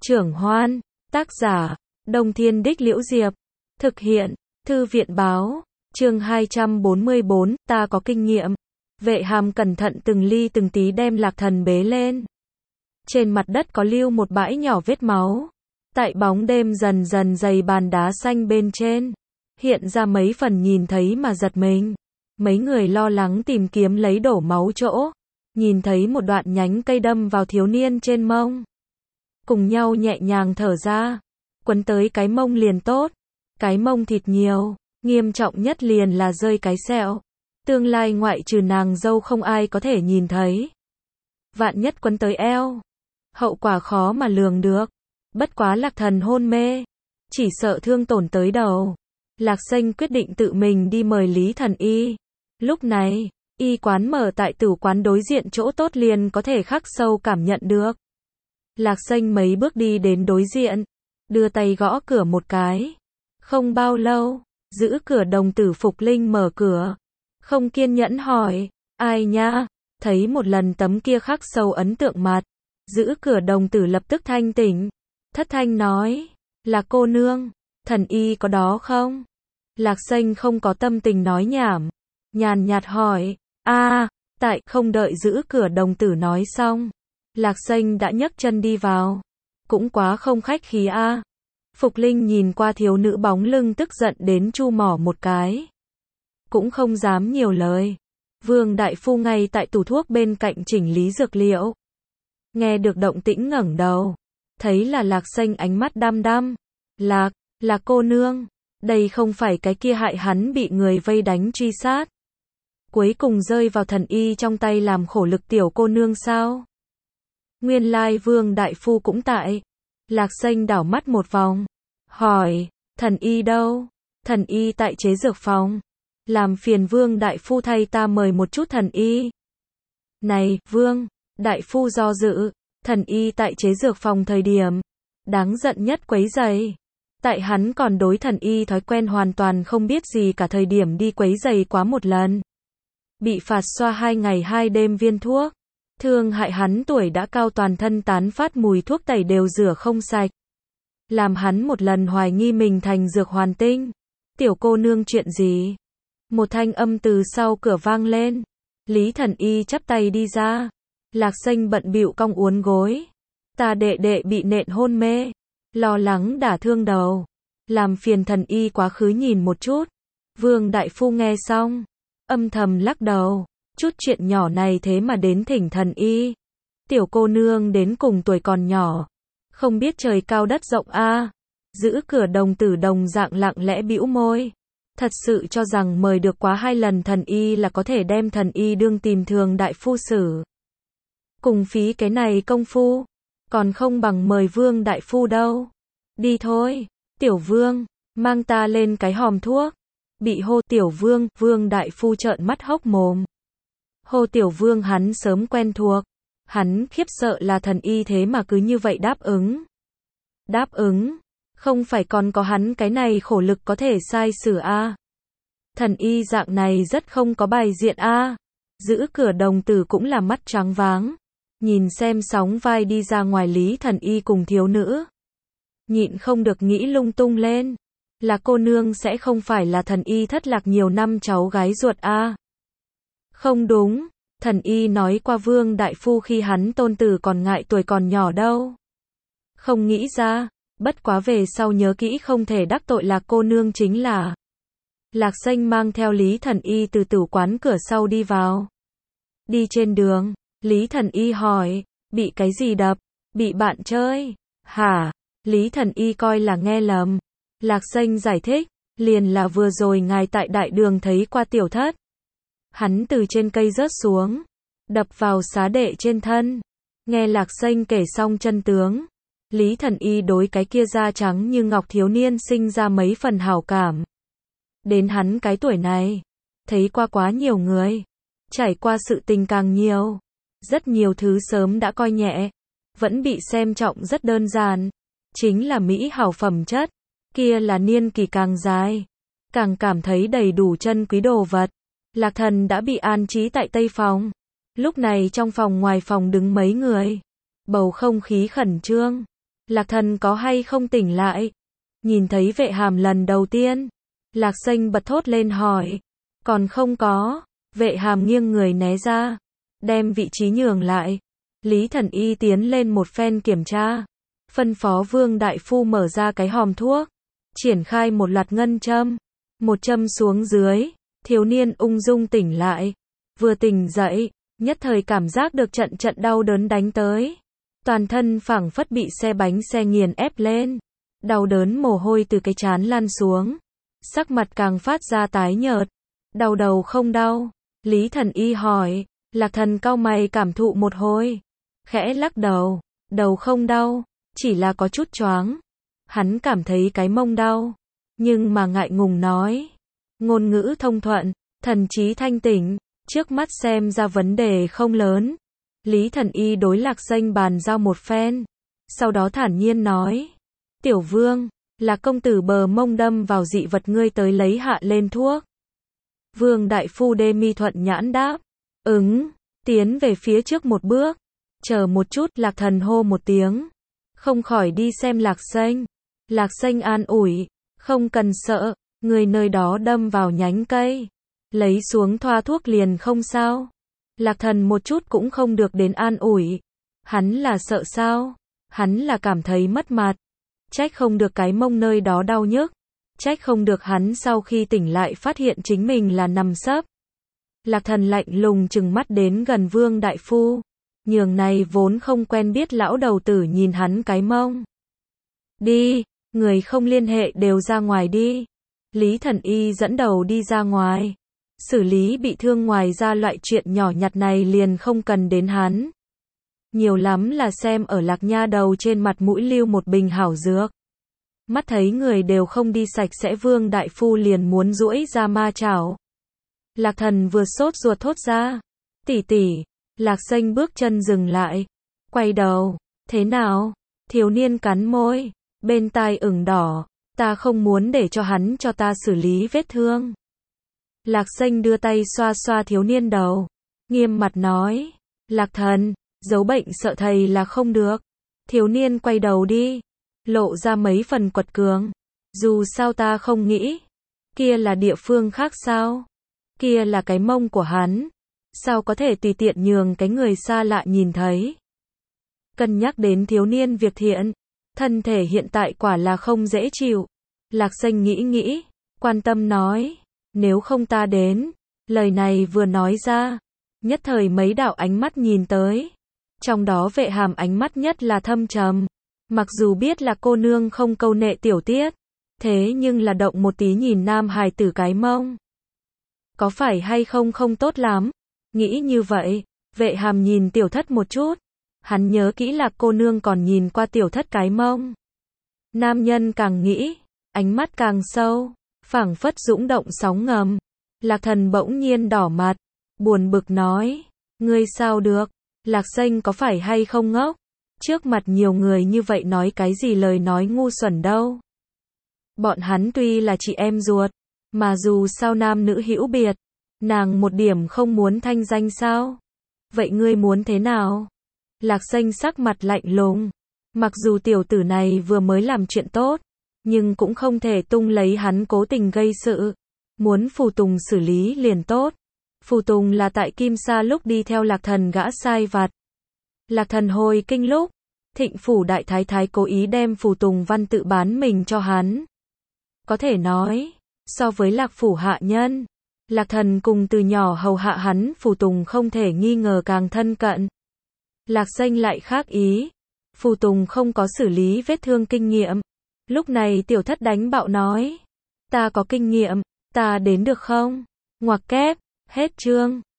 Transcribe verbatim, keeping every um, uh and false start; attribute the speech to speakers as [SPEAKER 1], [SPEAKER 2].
[SPEAKER 1] Trưởng Hoan, tác giả, Đông Thiên Đích Liễu Diệp, thực hiện, Thư viện Báo, chương hai trăm bốn mươi bốn, ta có kinh nghiệm. Vệ Hàm cẩn thận từng ly từng tí đem Lạc Thần bế lên. Trên mặt đất có lưu một bãi nhỏ vết máu. Tại bóng đêm dần dần dày bàn đá xanh bên trên, hiện ra mấy phần nhìn thấy mà giật mình. Mấy người lo lắng tìm kiếm lấy đổ máu chỗ, nhìn thấy một đoạn nhánh cây đâm vào thiếu niên trên mông. Cùng nhau nhẹ nhàng thở ra, quấn tới cái mông liền tốt. Cái mông thịt nhiều, nghiêm trọng nhất liền là rơi cái sẹo. Tương lai ngoại trừ nàng dâu không ai có thể nhìn thấy. Vạn nhất quấn tới eo, hậu quả khó mà lường được. Bất quá Lạc Thần hôn mê, chỉ sợ thương tổn tới đầu. Lạc Xanh quyết định tự mình đi mời Lý Thần Y. Lúc này, y quán mở tại tử quán đối diện chỗ tốt liền có thể khắc sâu cảm nhận được. Lạc Xanh mấy bước đi đến đối diện, đưa tay gõ cửa một cái. Không bao lâu, giữ cửa đồng tử Phục Linh mở cửa. Không kiên nhẫn hỏi, ai nha? Thấy một lần tấm kia khắc sâu ấn tượng mặt, giữ cửa đồng tử lập tức thanh tỉnh. Thất thanh nói, là cô nương, Thần Y có đó không? Lạc Xanh không có tâm tình nói nhảm, nhàn nhạt hỏi, a, tại, không đợi giữ cửa đồng tử nói xong. Lạc Xanh đã nhấc chân đi vào, cũng quá không khách khí a. Phục Linh nhìn qua thiếu nữ bóng lưng tức giận đến chu mỏ một cái. Cũng không dám nhiều lời. Vương đại phu ngay tại tủ thuốc bên cạnh chỉnh lý dược liệu. Nghe được động tĩnh ngẩng đầu. Thấy là Lạc Xanh ánh mắt đăm đăm. Lạc, là cô nương. Đây không phải cái kia hại hắn bị người vây đánh truy sát. Cuối cùng rơi vào Thần Y trong tay làm khổ lực tiểu cô nương sao? Nguyên lai Vương đại phu cũng tại. Lạc Xanh đảo mắt một vòng. Hỏi, Thần Y đâu? Thần Y tại chế dược phòng. Làm phiền Vương đại phu thay ta mời một chút Thần Y. Này, Vương, đại phu do dự. Thần Y tại chế dược phòng thời điểm đáng giận nhất quấy rầy. Tại hắn còn đối Thần Y thói quen hoàn toàn không biết gì cả thời điểm đi quấy rầy quá một lần. Bị phạt xoa hai ngày hai đêm viên thuốc. Thương hại hắn tuổi đã cao toàn thân tán phát mùi thuốc tẩy đều rửa không sạch. Làm hắn một lần hoài nghi mình thành dược hoàn tinh. Tiểu cô nương chuyện gì? Một thanh âm từ sau cửa vang lên. Lý Thần Y chắp tay đi ra. Lạc Xanh bận bịu cong uốn gối. Ta đệ đệ bị nện hôn mê. Lo lắng đả thương đầu. Làm phiền Thần Y quá khứ nhìn một chút. Vương đại phu nghe xong, âm thầm lắc đầu. Chút chuyện nhỏ này thế mà đến thỉnh Thần Y. Tiểu cô nương đến cùng tuổi còn nhỏ. Không biết trời cao đất rộng a. Giữ cửa đồng tử đồng dạng lặng lẽ bĩu môi. Thật sự cho rằng mời được quá hai lần Thần Y là có thể đem Thần Y đương tìm thường đại phu xử. Cùng phí cái này công phu. Còn không bằng mời Vương đại phu đâu. Đi thôi, Tiểu Vương, mang ta lên cái hòm thuốc. Bị hô Tiểu Vương, Vương đại phu trợn mắt hốc mồm. Hô Tiểu Vương hắn sớm quen thuộc. Hắn khiếp sợ là Thần Y thế mà cứ như vậy đáp ứng. Đáp ứng, không phải còn có hắn cái này khổ lực có thể sai xử a. Thần Y dạng này rất không có bài diện a. Giữ cửa đồng tử cũng là mắt trắng váng. Nhìn xem sóng vai đi ra ngoài Lý Thần Y cùng thiếu nữ. Nhịn không được nghĩ lung tung lên. Là cô nương sẽ không phải là Thần Y thất lạc nhiều năm cháu gái ruột a. Không đúng, Thần Y nói qua Vương đại phu khi hắn tôn tử còn ngại tuổi còn nhỏ đâu. Không nghĩ ra, bất quá về sau nhớ kỹ không thể đắc tội Lạc cô nương chính là. Lạc Xanh mang theo Lý Thần Y từ tử quán cửa sau đi vào. Đi trên đường, Lý Thần Y hỏi, bị cái gì đập? Bị bạn chơi? Hả? Lý Thần Y coi là nghe lầm. Lạc Xanh giải thích, liền là vừa rồi ngài tại đại đường thấy qua tiểu thất. Hắn từ trên cây rớt xuống, đập vào xá đệ trên thân. Nghe Lạc Xanh kể xong chân tướng, Lý Thần Y đối cái kia da trắng như ngọc thiếu niên sinh ra mấy phần hảo cảm. Đến hắn cái tuổi này, thấy qua quá nhiều người, trải qua sự tình càng nhiều, rất nhiều thứ sớm đã coi nhẹ, vẫn bị xem trọng rất đơn giản, chính là mỹ hảo phẩm chất, kia là niên kỳ càng dài, càng cảm thấy đầy đủ chân quý đồ vật. Lạc Thần đã bị an trí tại Tây phòng. Lúc này trong phòng ngoài phòng đứng mấy người. Bầu không khí khẩn trương. Lạc Thần có hay không tỉnh lại? Nhìn thấy Vệ Hàm lần đầu tiên, Lạc Xanh bật thốt lên hỏi. Còn không có. Vệ Hàm nghiêng người né ra, đem vị trí nhường lại. Lý Thần Y tiến lên một phen kiểm tra, phân phó Vương đại phu mở ra cái hòm thuốc, triển khai một loạt ngân châm. Một châm xuống dưới, thiếu niên ung dung tỉnh lại. Vừa tỉnh dậy, nhất thời cảm giác được trận trận đau đớn đánh tới. Toàn thân phảng phất bị xe bánh xe nghiền ép lên. Đau đớn mồ hôi từ cái trán lan xuống. Sắc mặt càng phát ra tái nhợt. Đau đầu không đau? Lý Thần Y hỏi. Lạc Thần cau mày cảm thụ một hồi, khẽ lắc đầu. Đầu không đau, chỉ là có chút choáng. Hắn cảm thấy cái mông đau, nhưng mà ngại ngùng nói. Ngôn ngữ thông thuận, thần trí thanh tỉnh, trước mắt xem ra vấn đề không lớn. Lý Thần Y đối Lạc Xanh bàn giao một phen, sau đó thản nhiên nói. Tiểu Vương, là công tử bờ mông đâm vào dị vật, ngươi tới lấy hạ lên thuốc. Vương đại phu đê mi thuận nhãn đáp. Ứng, tiến về phía trước một bước. Chờ một chút, Lạc Thần hô một tiếng. Không khỏi đi xem Lạc Xanh. Lạc Xanh an ủi. Không cần sợ, người nơi đó đâm vào nhánh cây. Lấy xuống thoa thuốc liền không sao. Lạc Thần một chút cũng không được đến an ủi. Hắn là sợ sao? Hắn là cảm thấy mất mặt. Trách không được cái mông nơi đó đau nhức. Trách không được hắn sau khi tỉnh lại phát hiện chính mình là nằm sấp. Lạc Thần lạnh lùng chừng mắt đến gần Vương đại phu. Nhường này vốn không quen biết lão đầu tử nhìn hắn cái mông. Đi, người không liên hệ đều ra ngoài đi. Lý Thần Y dẫn đầu đi ra ngoài. Xử lý bị thương ngoài ra loại chuyện nhỏ nhặt này liền không cần đến hắn. Nhiều lắm là xem ở Lạc nha đầu trên mặt mũi lưu một bình hảo dược. Mắt thấy người đều không đi sạch sẽ, Vương đại phu liền muốn duỗi ra ma chảo. Lạc Thần vừa sốt ruột thốt ra. Tỷ tỷ. Lạc Xanh bước chân dừng lại. Quay đầu. Thế nào? Thiếu niên cắn môi. Bên tai ửng đỏ. Ta không muốn để cho hắn cho ta xử lý vết thương. Lạc Xanh đưa tay xoa xoa thiếu niên đầu. Nghiêm mặt nói. Lạc Thần, giấu bệnh sợ thầy là không được. Thiếu niên quay đầu đi. Lộ ra mấy phần quật cường. Dù sao ta không nghĩ. Kia là địa phương khác sao? Kia là cái mông của hắn. Sao có thể tùy tiện nhường cái người xa lạ nhìn thấy? Cân nhắc đến thiếu niên việc thiện. Thân thể hiện tại quả là không dễ chịu. Lạc Xanh nghĩ nghĩ. Quan tâm nói. Nếu không ta đến. Lời này vừa nói ra. Nhất thời mấy đạo ánh mắt nhìn tới. Trong đó Vệ Hàm ánh mắt nhất là thâm trầm. Mặc dù biết là cô nương không câu nệ tiểu tiết. Thế nhưng là động một tí nhìn nam hài tử cái mông. Có phải hay không không tốt lắm. Nghĩ như vậy, Vệ Hàm nhìn tiểu thất một chút. Hắn nhớ kỹ là cô nương còn nhìn qua tiểu thất cái mông. Nam nhân càng nghĩ, ánh mắt càng sâu, phảng phất dũng động sóng ngầm. Lạc Thần bỗng nhiên đỏ mặt, buồn bực nói. Ngươi sao được? Lạc Xanh có phải hay không ngốc? Trước mặt nhiều người như vậy nói cái gì lời nói ngu xuẩn đâu. Bọn hắn tuy là chị em ruột, mà dù sao nam nữ hữu biệt, nàng một điểm không muốn thanh danh sao? Vậy ngươi muốn thế nào? Lạc Xanh sắc mặt lạnh lùng. Mặc dù tiểu tử này vừa mới làm chuyện tốt, nhưng cũng không thể tung lấy hắn cố tình gây sự. Muốn Phù Tùng xử lý liền tốt. Phù Tùng là tại Kim Sa lúc đi theo Lạc Thần gã sai vặt. Lạc Thần hồi kinh lúc, Thịnh phủ đại thái thái cố ý đem Phù Tùng văn tự bán mình cho hắn. Có thể nói, so với Lạc phủ hạ nhân, Lạc Thần cùng từ nhỏ hầu hạ hắn, Phù Tùng không thể nghi ngờ càng thân cận. Lạc Xanh lại khác ý. Phù Tùng không có xử lý vết thương kinh nghiệm. Lúc này tiểu thất đánh bạo nói. Ta có kinh nghiệm, ta đến được không? Ngoặc kép, hết chương.